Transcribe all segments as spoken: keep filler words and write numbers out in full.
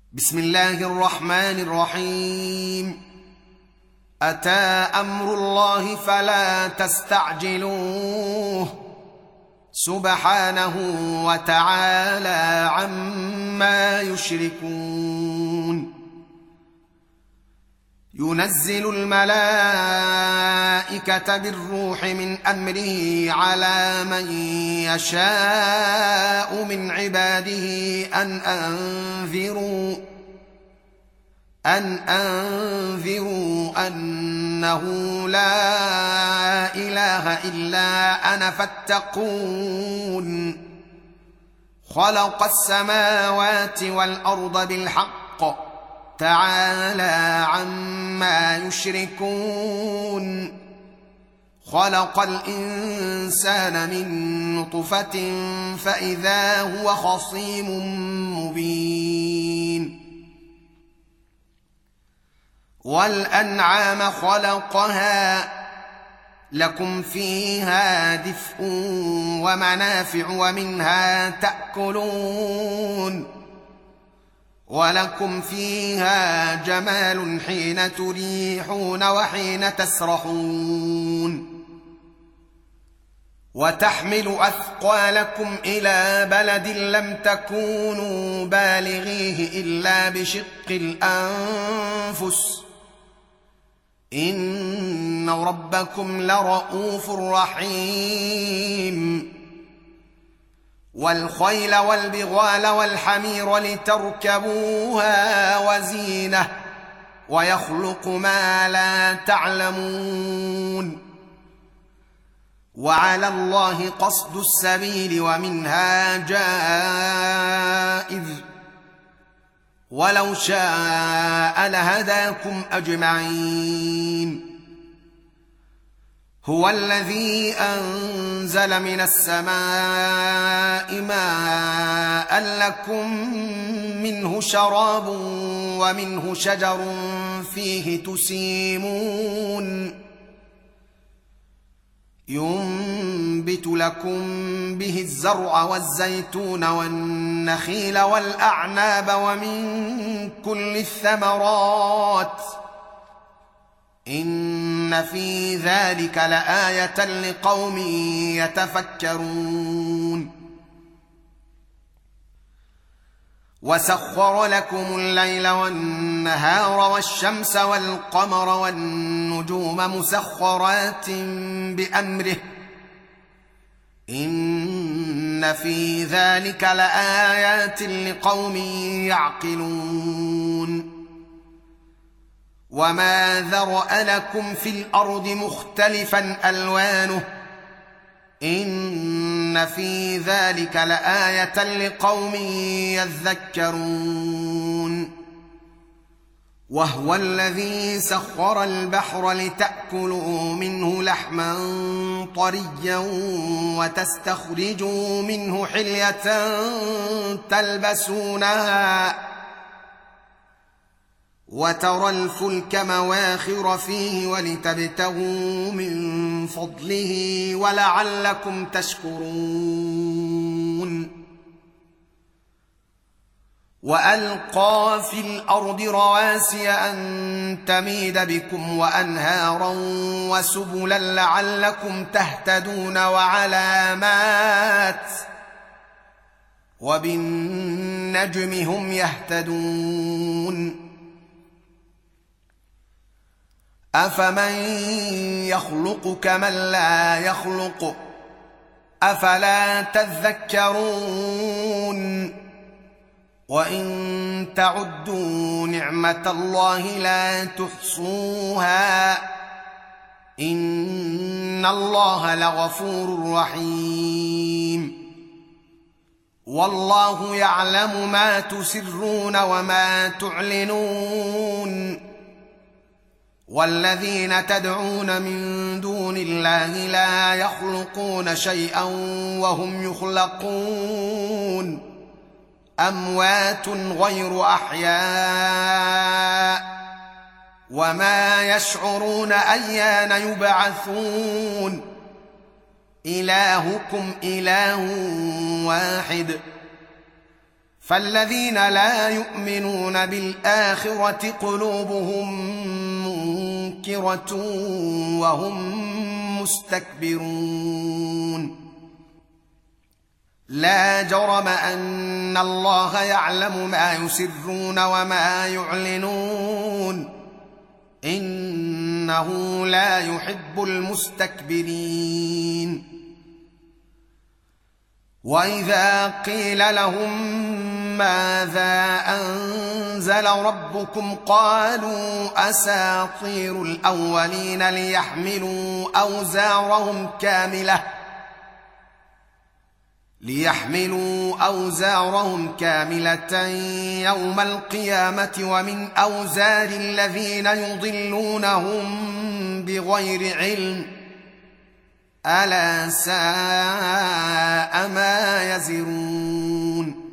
بسم الله الرحمن الرحيم. أتى أمر الله فلا تستعجلوه سبحانه وتعالى عما يشركون. ينزل الملائكة بالروح من أمره على من يشاء من عباده أن أنذروا أن أنذروا أنه لا إله إلا أنا فاتقون. خلق السماوات والأرض بالحق تعالى عما يشركون. خلق الإنسان من نطفة فإذا هو خصيم مبين. والأنعام خلقها لكم فيها دفء ومنافع ومنها تأكلون. ولكم فيها جمال حين تريحون وحين تسرحون. وتحمل أثقالكم إلى بلد لم تكونوا بالغيه إلا بشق الأنفس إن ربكم لرءوف رحيم. والخيل والبغال والحمير لتركبوها وزينة ويخلق ما لا تعلمون. وعلى الله قصد السبيل ومنها جائز ولو شاء لهداكم أجمعين. هو الذي أنزل من السماء ماء لكم منه شراب ومنه شجر فيه تسيمون. ينبت لكم به الزرع والزيتون والنخيل والأعناب ومن كل الثمرات إن في ذلك لآية لقوم يتفكرون. وسخر لكم الليل والنهار والشمس والقمر والنجوم مسخرات بأمره إن في ذلك لآيات لقوم يعقلون. وما ذرأ لكم في الأرض مختلفا ألوانه إن في ذلك لآية لقوم يذكرون. وهو الذي سخر البحر لتأكلوا منه لحما طريا وتستخرجوا منه حلية تلبسونها وترى الفلك مواخر فيه ولتبتغوا من فضله ولعلكم تشكرون. وألقى في الأرض رواسي أن تميد بكم وأنهارا وسبلا لعلكم تهتدون وعلامات وبالنجم هم يهتدون. أفمن يخلق كمن لا يخلق أفلا تذكرون. وإن تعدوا نعمة الله لا تحصوها إن الله لغفور رحيم. والله يعلم ما تسرون وما تعلنون. والذين تدعون من دون الله لا يخلقون شيئا وهم يخلقون أموات غير أحياء وما يشعرون أيان يبعثون. إلهكم إله واحد فالذين لا يؤمنون بالآخرة قلوبهم منكرة وهم مستكبرون لا جرم أن الله يعلم ما يسرون وما يعلنون إنه لا يحب المستكبرين وإذا قيل لهم ماذا أنزل ربكم قالوا أساطير الأولين ليحملوا أوزارهم كاملة ليحملوا أوزارهم كاملة يوم القيامة ومن أوزار الذين يضلونهم بغير علم ألا ساء ما يزرون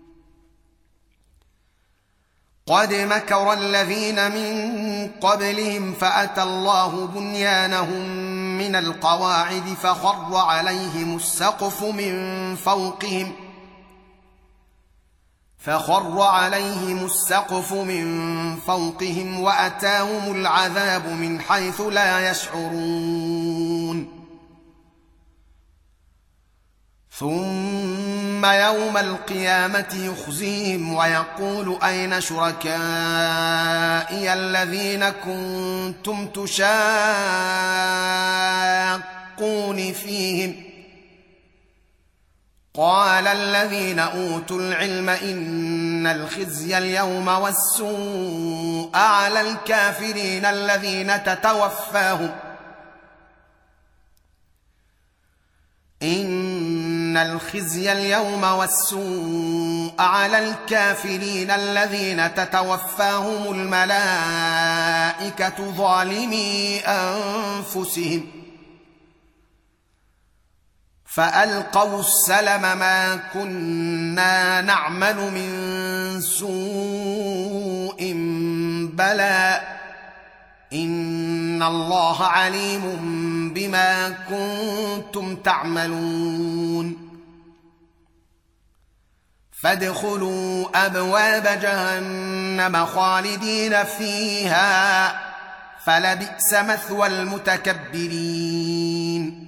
قد مكر الذين من قبلهم فأتى الله بنيانهم من القواعد فخر عليهم السقف من فوقهم فخر عليهم السقف من فوقهم وأتاهم العذاب من حيث لا يشعرون ثم يوم القيامة يخزيهم ويقول أين شركائي الذين كنتم تشاقون فيهم قال الذين أوتوا العلم إن الخزي اليوم والسوء على الكافرين الذين تتوفاهم إن الخزي اليوم والسوء على الكافرين الذين تتوفاهم الملائكة ظالمي أنفسهم فألقوا السلم ما كنا نعمل من سوء بلى إن الله عليم بما كنتم تعملون فادخلوا أبواب جهنم خالدين فيها فلبئس مثوى المتكبرين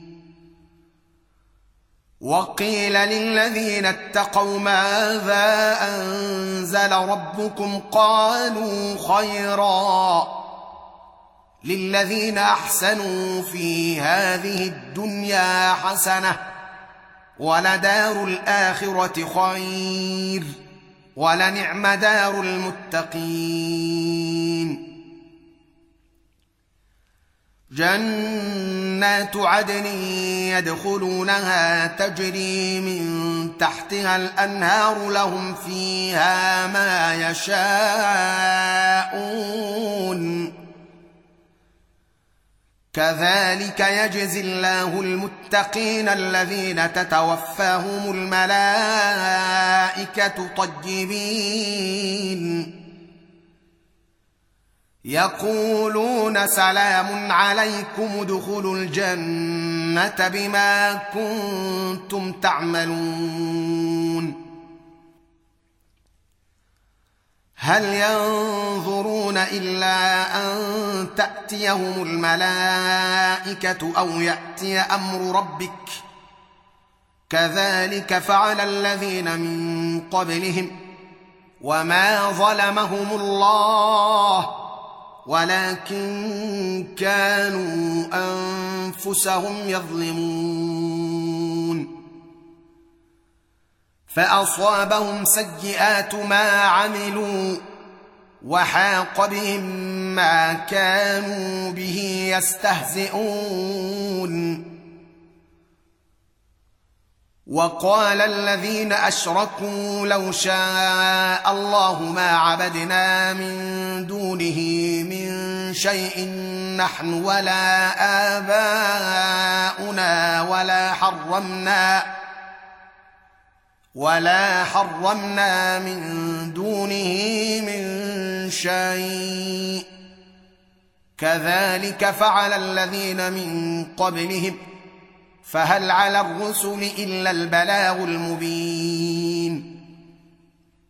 وقيل للذين اتقوا ماذا أنزل ربكم قالوا خيرا للذين أحسنوا في هذه الدنيا حسنة ولدار الآخرة خير ولنعم دار المتقين جنات عدن يدخلونها تجري من تحتها الأنهار لهم فيها ما يشاءون كذلك يجزي الله المتقين الذين تتوفاهم الملائكة طيبين يقولون سلام عليكم ادخلوا الجنة بما كنتم تعملون هل ينظرون إلا أن تأتيهم الملائكة أو يأتي أمر ربك كذلك فعل الذين من قبلهم وما ظلمهم الله ولكن كانوا أنفسهم يظلمون فأصابهم سيئات ما عملوا وحاق بهم ما كانوا به يستهزئون وقال الذين أشركوا لو شاء الله ما عبدنا من دونه من شيء نحن ولا آباؤنا ولا حرمنا ولا حرمنا من دونه من شيء كذلك فعل الذين من قبلهم فهل على الرسل إلا البلاغ المبين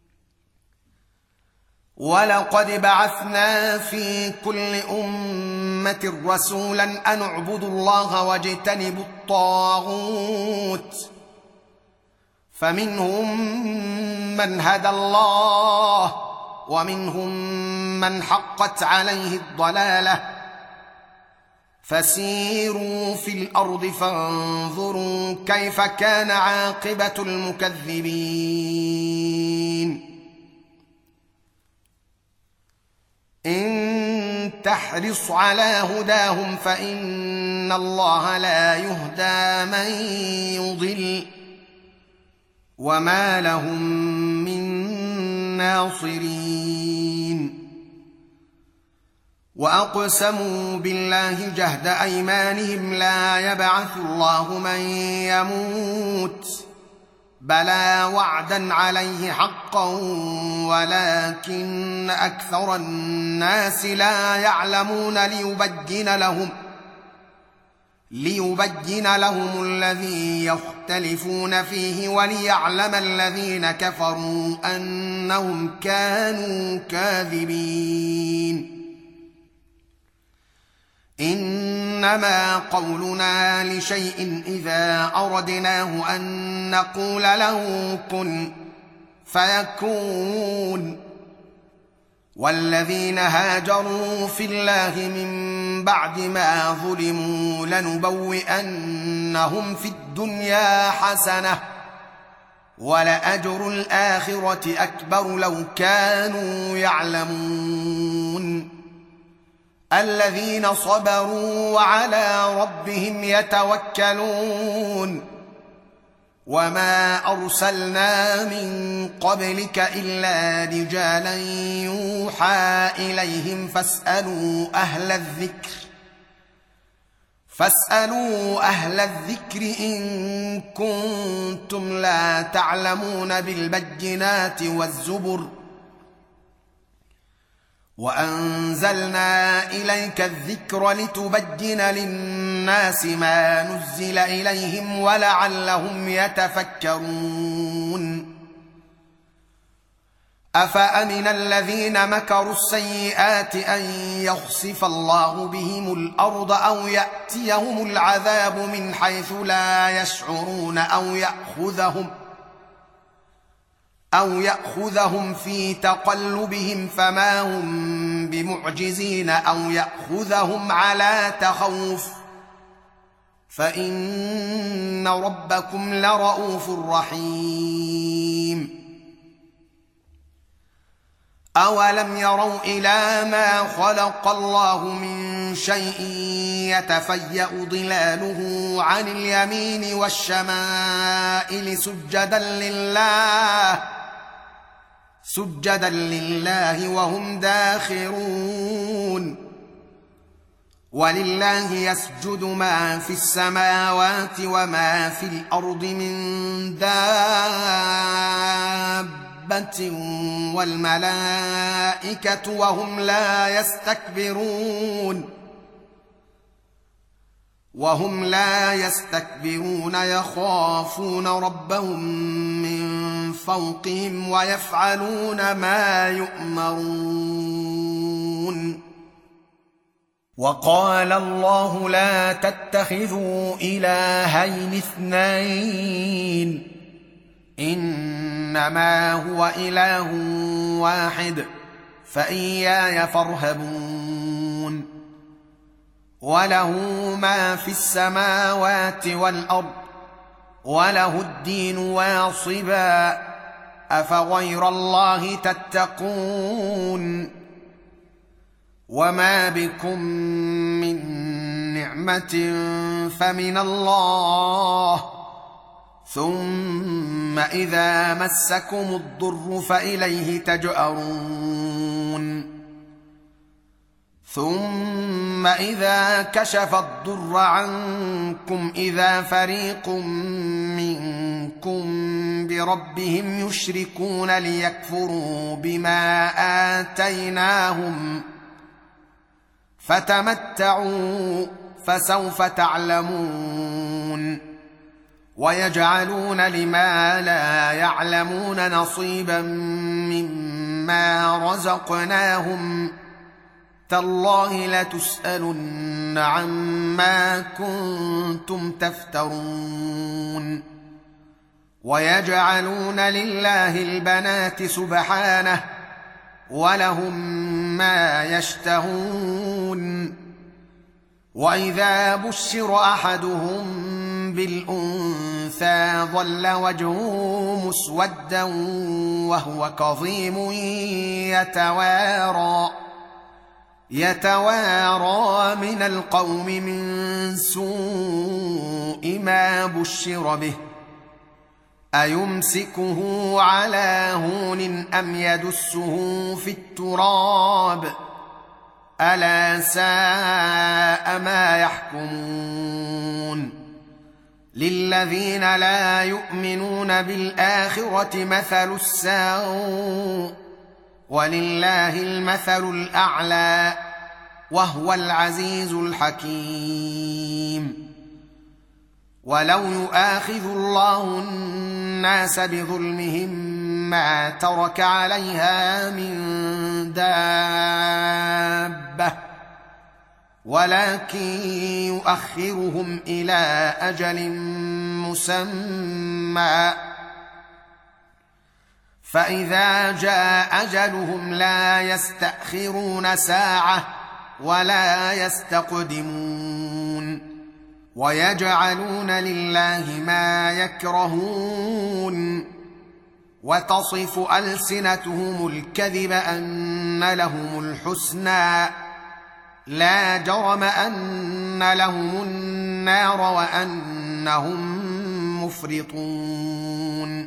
ولقد بعثنا في كل أمة رسولا أن اعبدوا الله واجتنبوا الطاغوت فمنهم من هدى الله ومنهم من حقت عليه الضلالة فسيروا في الأرض فانظروا كيف كان عاقبة المكذبين إن تحرص على هداهم فإن الله لا يهدى من يضل وما لهم من ناصرين وأقسموا بالله جهد أيمانهم لا يبعث الله من يموت بلى وعدا عليه حقا ولكن أكثر الناس لا يعلمون ليبين لهم ليبين لهم الذي يختلفون فيه وليعلم الذين كفروا أنهم كانوا كاذبين إنما قولنا لشيء إذا أردناه أن نقول له كن فيكون والذين هاجروا في الله من بعد ما ظلموا لنبوئنهم في الدنيا حسنة ولأجر الآخرة أكبر لو كانوا يعلمون الذين صبروا وعلى ربهم يتوكلون وما أرسلنا من قبلك إلا رجالا يوحى إليهم فاسألوا أهل الذكر فاسألوا أهل الذكر إن كنتم لا تعلمون بالبينات والزبر وأنزلنا إليك الذكر لتبين للناس ما نزل إليهم ولعلهم يتفكرون أفأمن الذين مكروا السيئات أن يخسف الله بهم الأرض أو يأتيهم العذاب من حيث لا يشعرون أو يأخذهم أو يأخذهم في تقلبهم فما هم بمعجزين أو يأخذهم على تخوف فإن ربكم لرؤوف رحيم أولم يروا إلى ما خلق الله من شيء يتفيأ ظلاله عن اليمين والشمائل سجدا لله سجدا لله وهم داخرون ولله يسجد ما في السماوات وما في الأرض من دابة والملائكة وهم لا يستكبرون وهم لا يستكبرون يخافون ربهم من فوقهم ويفعلون ما يؤمرون وقال الله لا تتخذوا إلهين اثنين إنما هو إله واحد فإياي فارهبون وله ما في السماوات والأرض وله الدين واصبا أفغير الله تتقون وما بكم من نعمة فمن الله ثم إذا مسكم الضر فإليه تجأرون ثم إذا كشف الضر عنكم إذا فريق منكم بربهم يشركون ليكفروا بما آتيناهم فتمتعوا فسوف تعلمون ويجعلون لما لا يعلمون نصيبا مما مما رزقناهم تالله لتسألن عما كنتم تفترون ويجعلون لله البنات سبحانه ولهم ما يشتهون وإذا بشر أحدهم بالأنثى ظل وجهه مسودا وهو كظيم يتوارى يتوارى من القوم من سوء ما بشر به أيمسكه على هون أم يدسه في التراب ألا ساء ما يحكمون للذين لا يؤمنون بالآخرة مثل السوء ولله المثل الأعلى وهو العزيز الحكيم ولو يؤاخذ الله الناس بظلمهم ما ترك عليها من دابة ولكن يؤخرهم إلى أجل مسمى فإذا جاء أجلهم لا يستأخرون ساعة ولا يستقدمون ويجعلون لله ما يكرهون وتصف ألسنتهم الكذب أن لهم الحسنى لا جرم أن لهم النار وأنهم مفرطون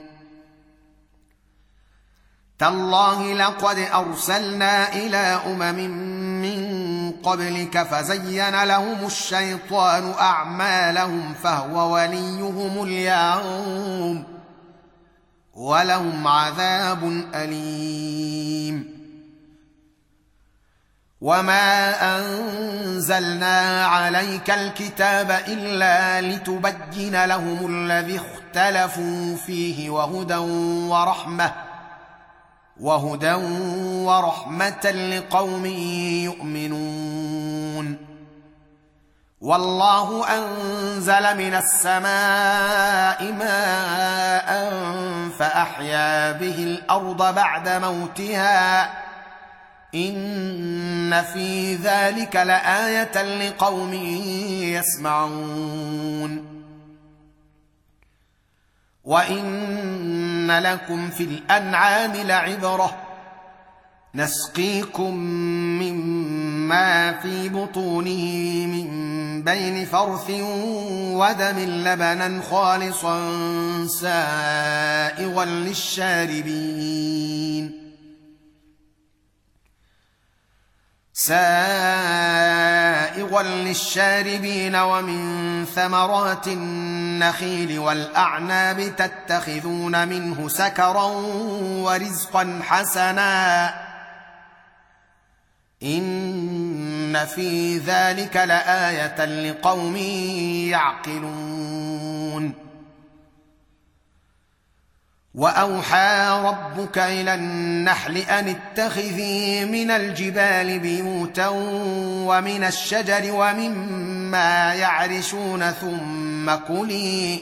تالله لقد أرسلنا إلى أمم من قبلك فزين لهم الشيطان أعمالهم فهو وليهم اليوم ولهم عذاب أليم وما أنزلنا عليك الكتاب إلا لتبين لهم الذي اختلفوا فيه وهدى ورحمة وهدى ورحمة لقوم يؤمنون والله أنزل من السماء ماء فأحيا به الأرض بعد موتها إن في ذلك لآية لقوم يسمعون وإن لكم في الأنعام لعبرة نسقيكم مما في بطونه من بين فرث ودم لبنا خالصا سائغا للشاربين سائغا للشاربين ومن ثمرات النخيل والأعناب تتخذون منه سكرا ورزقا حسنا إن في ذلك لآية لقوم يعقلون وأوحى ربك إلى النحل أن اتخذي من الجبال بيوتا ومن الشجر ومما يعرشون ثم كلي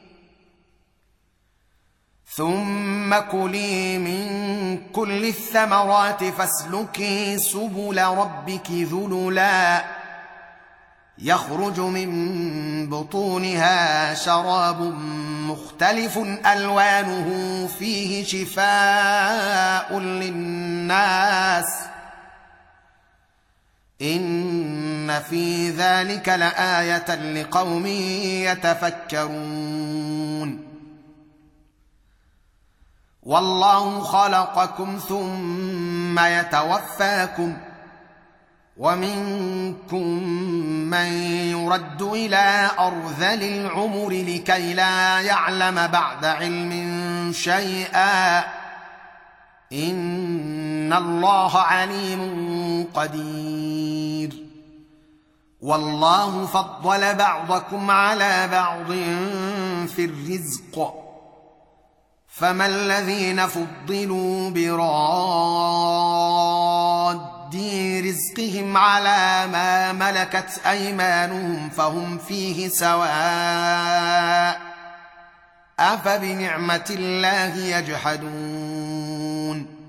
ثم كلي من كل الثمرات فاسلكي سبل ربك ذللا يخرج من بطونها شراب مختلف ألوانه فيه شفاء للناس إن في ذلك لآية لقوم يتفكرون والله خلقكم ثم يتوفاكم ومنكم من يرد إلى أرذل العمر لكي لا يعلم بعد علم شيئا إن الله عليم قدير والله فضل بعضكم على بعض في الرزق فما الذين فضلوا براد رزقهم على ما ملكت أيمانهم فهم فيه سواء أفبنعمة الله يجحدون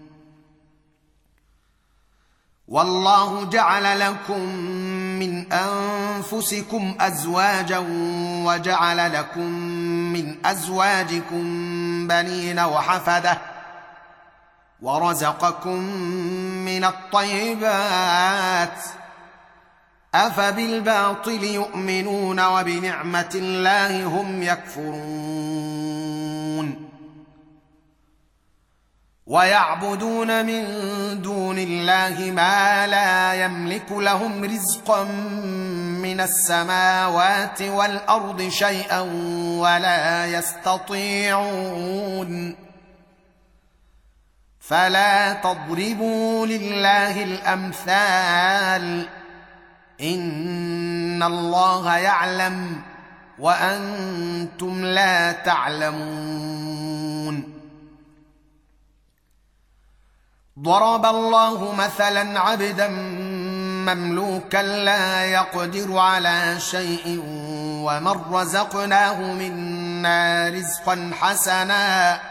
والله جعل لكم من أنفسكم أزواجا وجعل لكم من أزواجكم بنين وحفدة ورزقكم من الطيبات أفبالباطل يؤمنون وبنعمة الله هم يكفرون ويعبدون من دون الله ما لا يملك لهم رزقا من السماوات والأرض شيئا ولا يستطيعون فلا تضربوا لله الأمثال إن الله يعلم وأنتم لا تعلمون ضرب الله مثلا عبدا مملوكا لا يقدر على شيء ومن رزقناه منا رزقا حسنا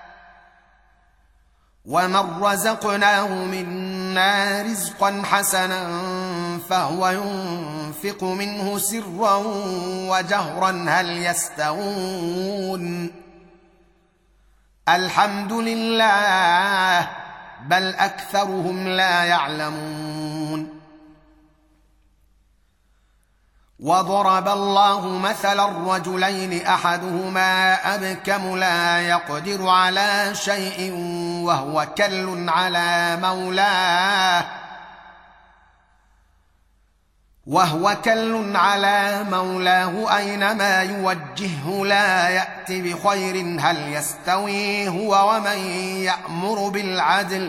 ومن رزقناه منا رزقا حسنا فهو ينفق منه سرا وجهرا هل يستوون الحمد لله بل أكثرهم لا يعلمون وضرب الله مثلا رجلين أحدهما أبكم لا يقدر على شيء وهو كل على مولاه وهو كل على مولاه أينما يوجهه لا يأت بخير هل يستوي هو ومن يأمر بالعدل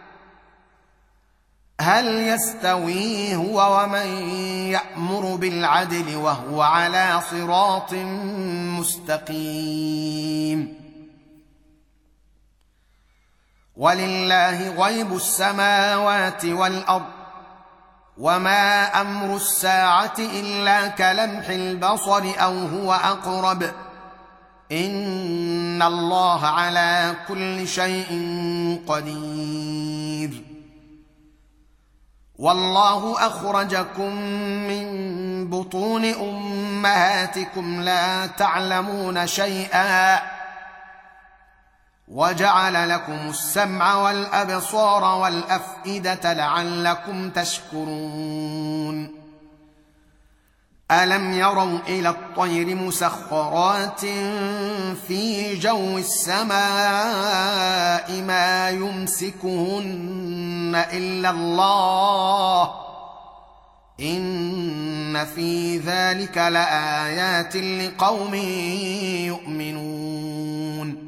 هل يستوي هو ومن يأمر بالعدل وهو على صراط مستقيم ولله غيب السماوات والأرض وما أمر الساعة إلا كلمح البصر أو هو أقرب إن الله على كل شيء قدير والله أخرجكم من بطون أمهاتكم لا تعلمون شيئا وجعل لكم السمع والأبصار والأفئدة لعلكم تشكرون ألم يروا إلى الطير مسخرات في جو السماء ما يمسكهن إلا الله إن في ذلك لآيات لقوم يؤمنون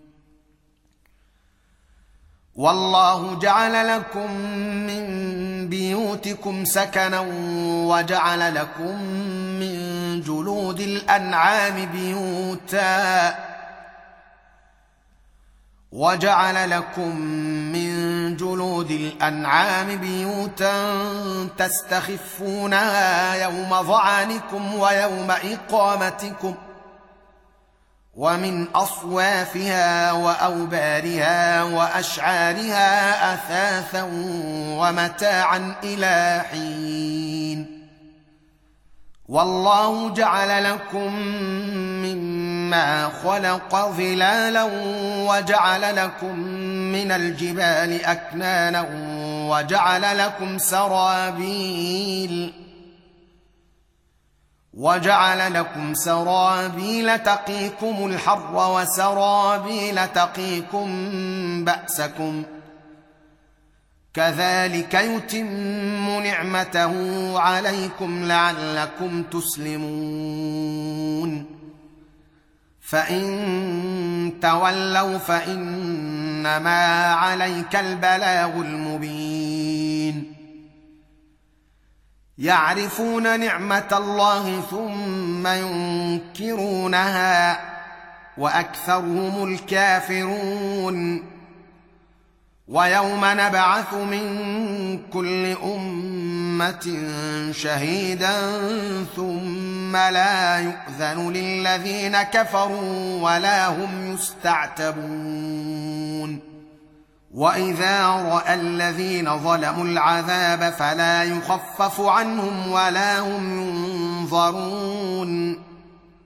والله جعل لكم من بيوتكم سكنا وجعل لكم من جلود الأنعام بيوتا وجعل لكم من جلود الأنعام بيوتا تستخفونها يوم ظعنكم ويوم إقامتكم ومن أصوافها وأوبارها وأشعارها أثاثا ومتاعا إلى حين والله جعل لكم مما خلق ظلالا وجعل لكم من الجبال أكنانا وجعل لكم سرابيل وجعل لكم سرابيل تقيكم الحر وسرابيل تقيكم بأسكم كذلك يتم نعمته عليكم لعلكم تسلمون فإن تولوا فإنما عليك البلاغ المبين يعرفون نعمة الله ثم ينكرونها وأكثرهم الكافرون ويوم نبعث من كل أمة شهيدا ثم لا يؤذن للذين كفروا ولا هم يستعتبون وإذا رأى الذين ظلموا العذاب فلا يخفف عنهم ولا هم ينظرون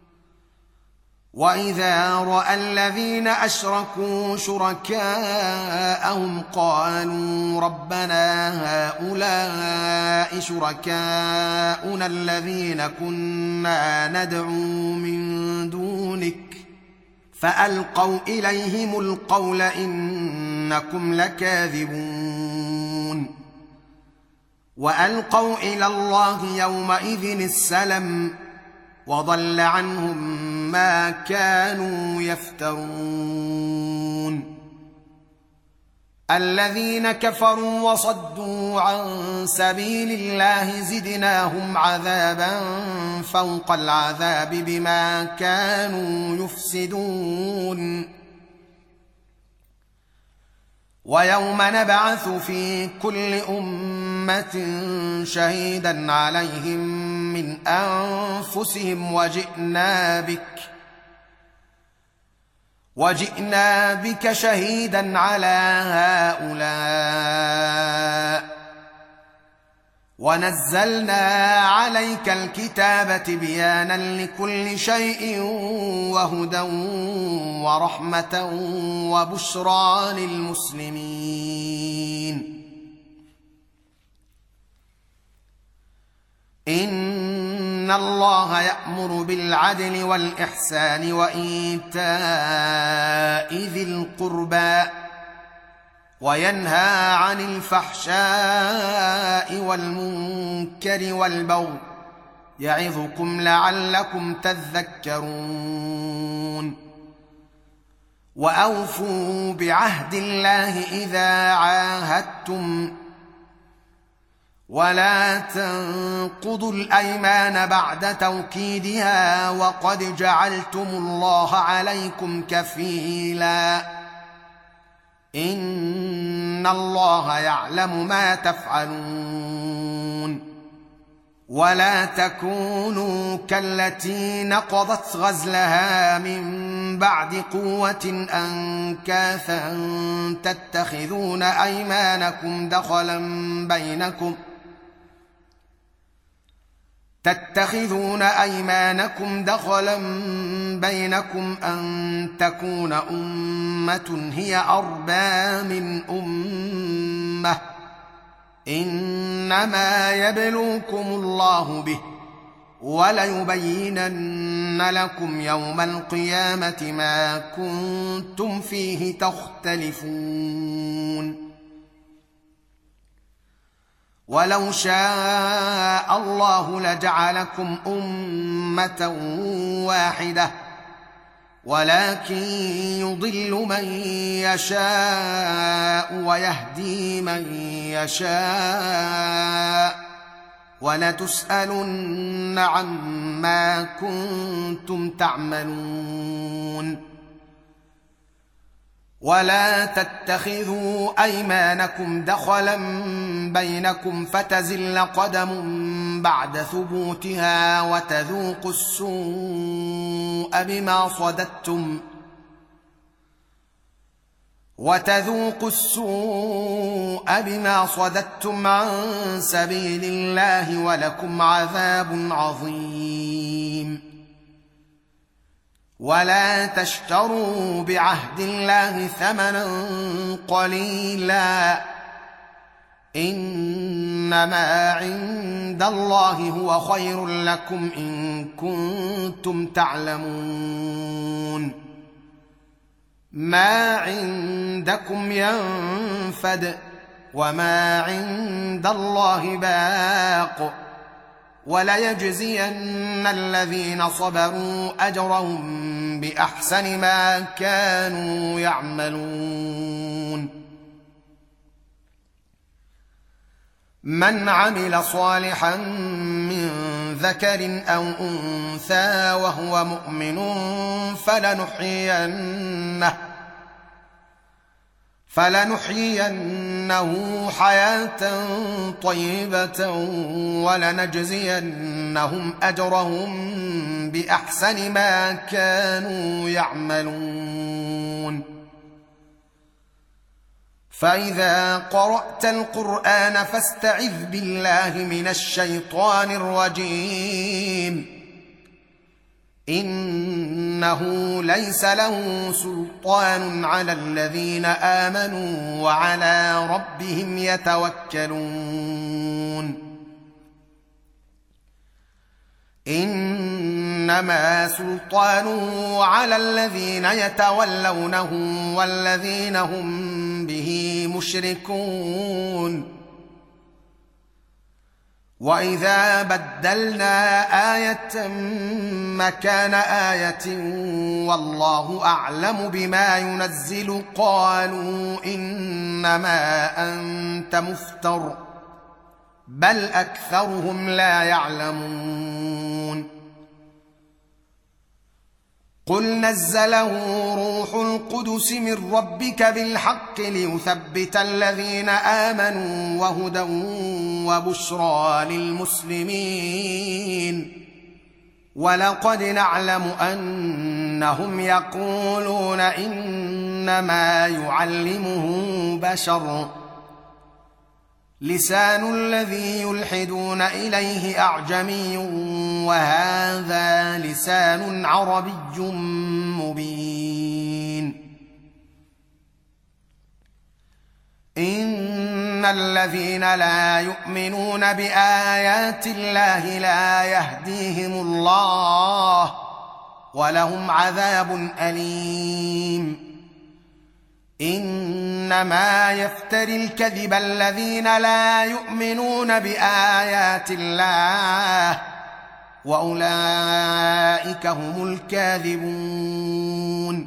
وإذا رأى الذين أشركوا شركاءهم قالوا ربنا هؤلاء شركاؤنا الذين كنا ندعو من دونك فألقوا إليهم القول إنكم لكاذبون وألقوا إلى الله يومئذ السلم وضل عنهم ما كانوا يفترون الذين كفروا وصدوا عن سبيل الله زدناهم عذابا فوق العذاب بما كانوا يفسدون ويوم نبعث في كل أمة شهيدا عليهم من أنفسهم وجئنا بك وجئنا بك شهيدا على هؤلاء ونزلنا عليك الكتاب تبيانا لكل شيء وهدى ورحمة وبشرى للمسلمين إن الله يأمر بالعدل والإحسان وإيتاء ذي القربى وينهى عن الفحشاء والمنكر والبغي يعظكم لعلكم تذكرون وأوفوا بعهد الله إذا عاهدتم ولا تنقضوا الأيمان بعد توكيدها وقد جعلتم الله عليكم كفيلا إن الله يعلم ما تفعلون ولا تكونوا كالتي نقضت غزلها من بعد قوة أنكاثا تتخذون أيمانكم دخلا بينكم تتخذون أيمانكم دخلا بينكم أن تكون أمة هي أربى من أمة إنما يبلوكم الله به وليبينن لكم يوم القيامة ما كنتم فيه تختلفون ولو شاء الله لجعلكم أمة واحدة ولكن يضل من يشاء ويهدي من يشاء ولتسألن عما كنتم تعملون ولا تتخذوا أيمانكم دخلا بينكم فتزل قدم بعد ثبوتها وتذوقوا السوء بما صددتم وتذوقوا السوء بما صددتم عن سبيل الله ولكم عذاب عظيم ولا تشتروا بعهد الله ثمنا قليلا إنما عند الله هو خير لكم إن كنتم تعلمون ما عندكم ينفد وما عند الله باق وليجزين الذين صبروا أجرهم بأحسن ما كانوا يعملون من عمل صالحا من ذكر أو أنثى وهو مؤمن فلنحيينه فلنحيينه حياة طيبة ولنجزينهم أجرهم بأحسن ما كانوا يعملون. فإذا قرأت القرآن فاستعذ بالله من الشيطان الرجيم إنه ليس له سلطان على الذين آمنوا وعلى ربهم يتوكلون. إنما سلطانه على الذين يتولونه والذين هم به مشركون. وإذا بدلنا آية مكان آية والله أعلم بما ينزل قالوا إنما أنت مفتر بل أكثرهم لا يعلمون. قل نزله روح القدس من ربك بالحق ليثبت الذين آمنوا وهدى وبشرى للمسلمين. ولقد نعلم أنهم يقولون إنما يعلمه بشر لسان الذي يلحدون إليه أعجمي وهذا لسان عربي مبين. إن الذين لا يؤمنون بآيات الله لا يهديهم الله ولهم عذاب أليم. إنما يفتري الكذب الذين لا يؤمنون بآيات الله وأولئك هم الكاذبون.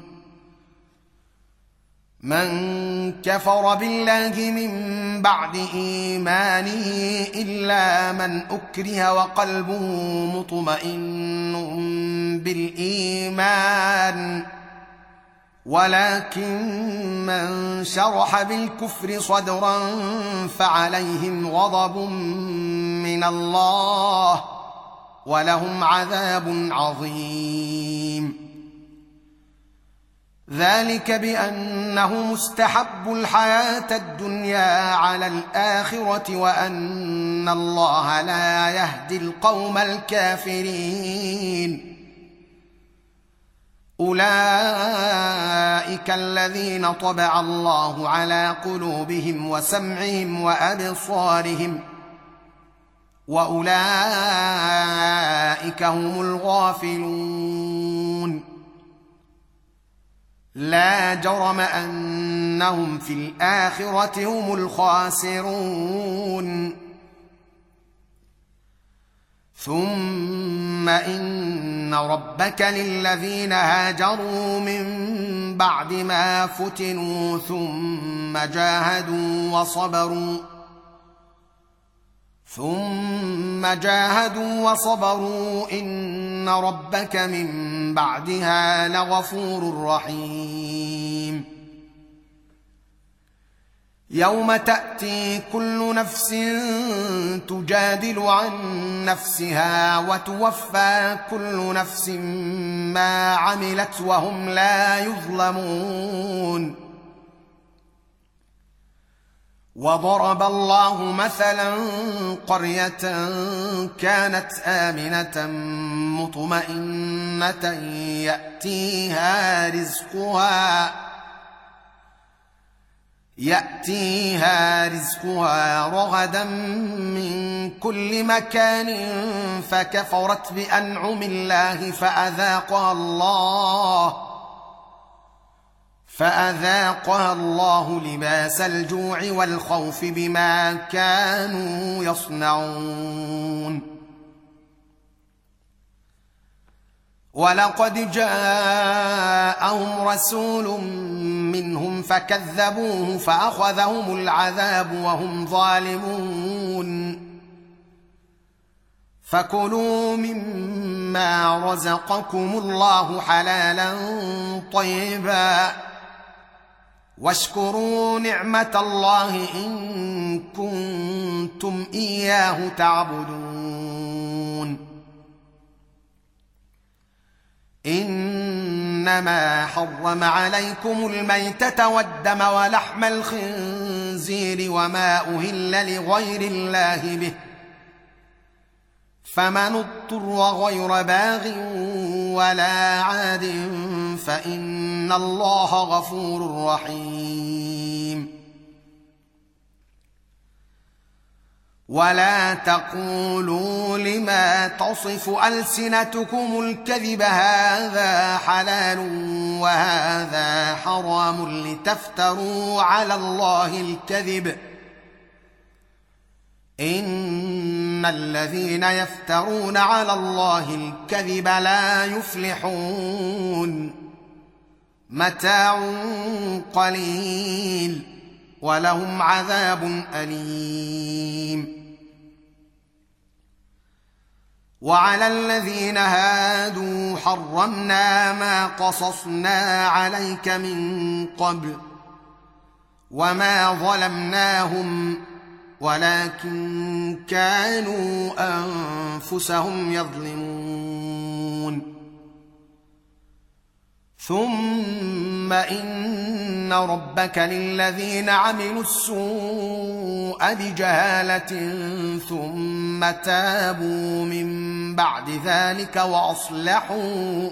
من كفر بالله من بعد إيمانه إلا من أكره وقلبه مطمئن بالإيمان ولكن من شرح بالكفر صدرا فعليهم غضب من الله ولهم عذاب عظيم. ذلك بأنه مستحب الحياة الدنيا على الآخرة وأن الله لا يهدي القوم الكافرين. أولئك الذين طبع الله على قلوبهم وسمعهم وأبصارهم وأولئك هم الغافلون. لا جرم أنهم في الآخرة هم الخاسرون. ثم إن ربك للذين هاجروا من بعد ما فتنوا ثم جاهدوا وصبروا ثم جاهدوا وصبروا إن ربك من بعدها لغفور رحيم. يوم تأتي كل نفس تجادل عن نفسها وتوفى كل نفس ما عملت وهم لا يظلمون. وضرب الله مثلا قرية كانت آمنة مطمئنة يأتيها رزقها يأتيها رزقها رغدا من كل مكان فكفرت بأنعم الله فأذاقها الله فأذاقها الله لباس الجوع والخوف بما كانوا يصنعون. ولقد جاءهم رسول منهم فكذبوه فأخذهم العذاب وهم ظالمون. فكلوا مما رزقكم الله حلالا طيبا واشكروا نعمة الله إن كنتم إياه تعبدون. إنما حرم عليكم الميتة والدم ولحم الخنزير وما أهل لغير الله به، فمن اضطر غير باغ ولا عاد فإن الله غفور رحيم. ولا تقولوا لما تصف ألسنتكم الكذب هذا حلال وهذا حرام لتفتروا على الله الكذب، إن الذين يفترون على الله الكذب لا يفلحون. متاع قليل ولهم عذاب أليم. وعلى الذين هادوا حرمنا ما قصصنا عليك من قبل وما ظلمناهم ولكن كانوا أنفسهم يظلمون. ثم إن ربك للذين عملوا السوء بجهالة ثم تابوا من بعد ذلك وأصلحوا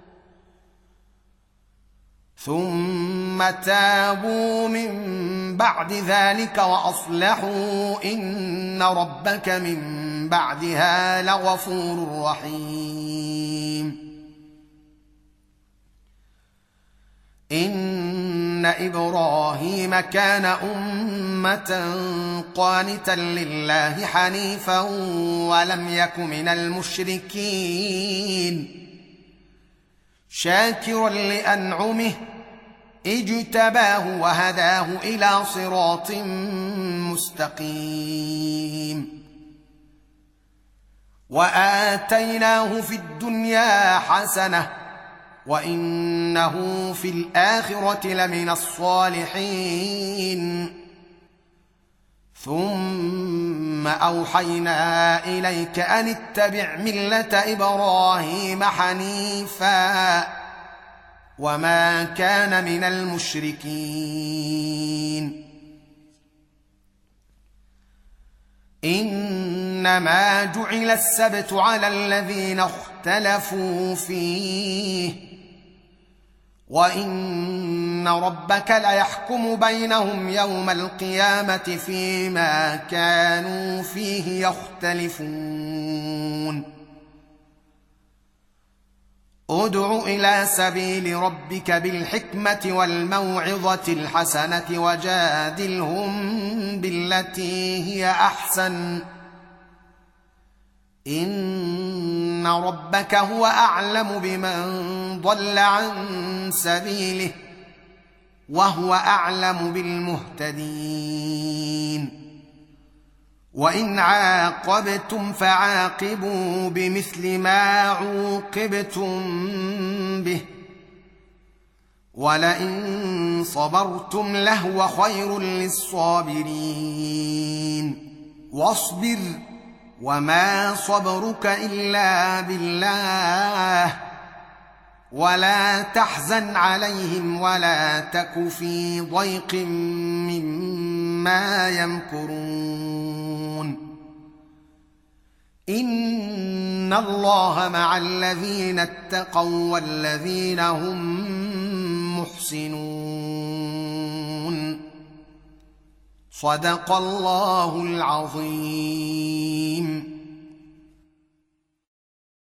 ثم تابوا من بعد ذلك وأصلحوا إن ربك من بعدها لغفور رحيم. إن إبراهيم كان أمة قانتا لله حنيفا ولم يك من المشركين شاكرا لأنعمه اجتباه وهداه إلى صراط مستقيم. وآتيناه في الدنيا حسنة وإنه في الآخرة لمن الصالحين. ثم أوحينا إليك أن اتبع ملة إبراهيم حنيفا وما كان من المشركين. إنما جعل السبت على الذين اختلفوا فيه وإن ربك ليحكم بينهم يوم القيامة فيما كانوا فيه يختلفون. ادع إلى سبيل ربك بالحكمة والموعظة الحسنة وجادلهم بالتي هي أحسن إن ربك هو أعلم بمن ضل عن سبيله وهو أعلم بالمهتدين. وإن عاقبتم فعاقبوا بمثل ما عوقبتم به ولئن صبرتم لهو خير للصابرين. واصبر وما صبرك إلا بالله ولا تحزن عليهم ولا تك في ضيق مما يمكرون. إن الله مع الذين اتقوا والذين هم محسنون. صدق الله العظيم.